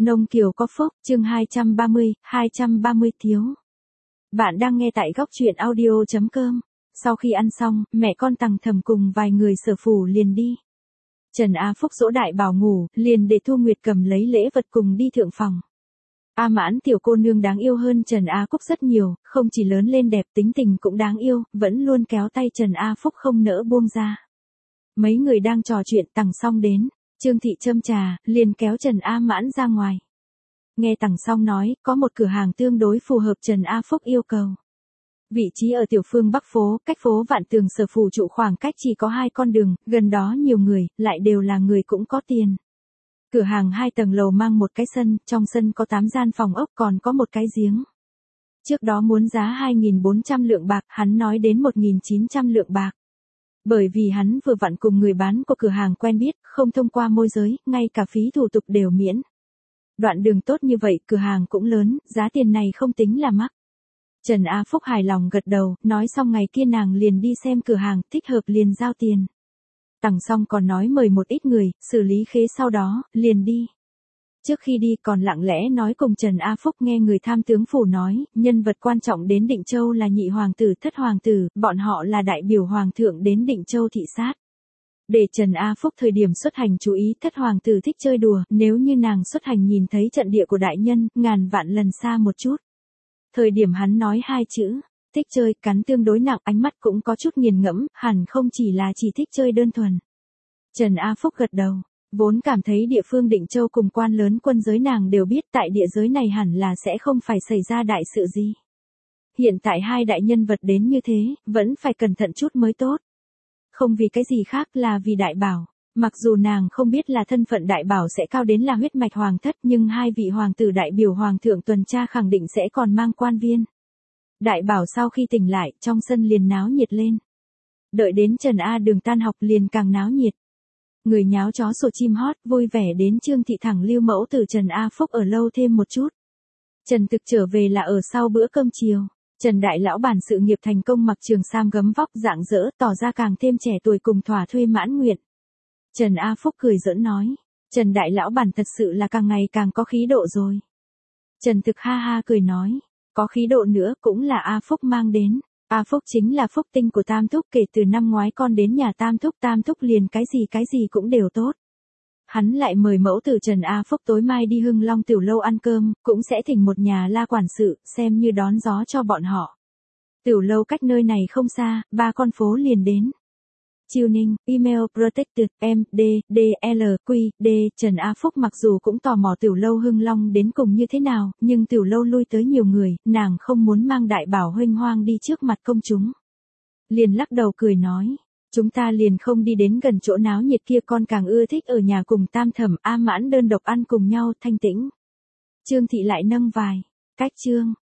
Nông Kiều có phúc, chương 230 thiếu. Bạn đang nghe tại góc truyện audio.com. Sau khi ăn xong, mẹ con Tằng Thầm cùng vài người Sở phủ liền đi. Trần A Phúc dỗ Đại Bảo ngủ, liền để Thu Nguyệt cầm lấy lễ vật cùng đi thượng phòng. A Mãn tiểu cô nương đáng yêu hơn Trần A Cúc rất nhiều, không chỉ lớn lên đẹp tính tình cũng đáng yêu, vẫn luôn kéo tay Trần A Phúc không nỡ buông ra. Mấy người đang trò chuyện Tằng Song đến, Trương Thị châm trà, liền kéo Trần A Mãn ra ngoài. Nghe Tằng Song nói, có một cửa hàng tương đối phù hợp Trần A Phúc yêu cầu. Vị trí ở tiểu phương Bắc phố, cách phố Vạn Tường Sở phủ trụ khoảng cách chỉ có 2 con đường, gần đó nhiều người, lại đều là người cũng có tiền. Cửa hàng 2 tầng lầu mang một cái sân, trong sân có 8 gian phòng ốc còn có một cái giếng. Trước đó muốn giá 2.400 lượng bạc, hắn nói đến 1.900 lượng bạc. Bởi vì hắn vừa vặn cùng người bán của cửa hàng quen biết, không thông qua môi giới, ngay cả phí thủ tục đều miễn. Đoạn đường tốt như vậy, cửa hàng cũng lớn, giá tiền này không tính là mắc. Trần A Phúc hài lòng gật đầu, nói xong ngày kia nàng liền đi xem cửa hàng, thích hợp liền giao tiền. Tằng Song còn nói mời một ít người, xử lý khế sau đó, liền đi. Trước khi đi còn lặng lẽ nói cùng Trần A Phúc nghe người tham tướng phủ nói, nhân vật quan trọng đến Định Châu là nhị hoàng tử thất hoàng tử, bọn họ là đại biểu hoàng thượng đến Định Châu thị sát. Để Trần A Phúc thời điểm xuất hành chú ý thất hoàng tử thích chơi đùa, nếu như nàng xuất hành nhìn thấy trận địa của đại nhân, ngàn vạn lần xa một chút. Thời điểm hắn nói 2 chữ, thích chơi, cắn tương đối nặng, ánh mắt cũng có chút nghiền ngẫm, hẳn không chỉ là chỉ thích chơi đơn thuần. Trần A Phúc gật đầu, vốn cảm thấy địa phương Định Châu cùng quan lớn quân giới nàng đều biết tại địa giới này hẳn là sẽ không phải xảy ra đại sự gì. Hiện tại 2 đại nhân vật đến như thế, vẫn phải cẩn thận chút mới tốt. Không vì cái gì khác là vì Đại Bảo. Mặc dù nàng không biết là thân phận Đại Bảo sẽ cao đến là huyết mạch hoàng thất, nhưng 2 vị hoàng tử đại biểu hoàng thượng tuần tra khẳng định sẽ còn mang quan viên. Đại Bảo sau khi tỉnh lại, trong sân liền náo nhiệt lên. Đợi đến Trần A Đường tan học liền càng náo nhiệt. Người nháo chó sủa chim hót, vui vẻ đến Trương Thị thẳng lưu mẫu từ Trần A Phúc ở lâu thêm một chút. Trần Thực trở về là ở sau bữa cơm chiều. Trần Đại Lão bản sự nghiệp thành công mặc trường sam gấm vóc rạng rỡ, tỏ ra càng thêm trẻ tuổi cùng thỏa thuê mãn nguyện. Trần A Phúc cười giỡn nói, Trần Đại Lão bản thật sự là càng ngày càng có khí độ rồi. Trần Thực ha ha cười nói, có khí độ nữa cũng là A Phúc mang đến. A Phúc chính là phúc tinh của Tam Thúc, kể từ năm ngoái con đến nhà Tam Thúc liền cái gì cũng đều tốt. Hắn lại mời mẫu tử Trần A Phúc tối mai đi Hưng Long tiểu lâu ăn cơm, cũng sẽ thỉnh một nhà la quản sự, xem như đón gió cho bọn họ. Tiểu lâu cách nơi này không xa, 3 con phố liền đến. Chiêu Ninh, email protected, M.D. D.L. Q. D. Trần A Phúc mặc dù cũng tò mò tiểu lâu Hưng Long đến cùng như thế nào, nhưng tiểu lâu lui tới nhiều người, nàng không muốn mang Đại Bảo huênh hoang đi trước mặt công chúng. Liền lắc đầu cười nói, chúng ta liền không đi đến gần chỗ náo nhiệt kia, con càng ưa thích ở nhà cùng Tam Thẩm A Mãn đơn độc ăn cùng nhau thanh tĩnh. Trương Thị lại nâng vài cách chương,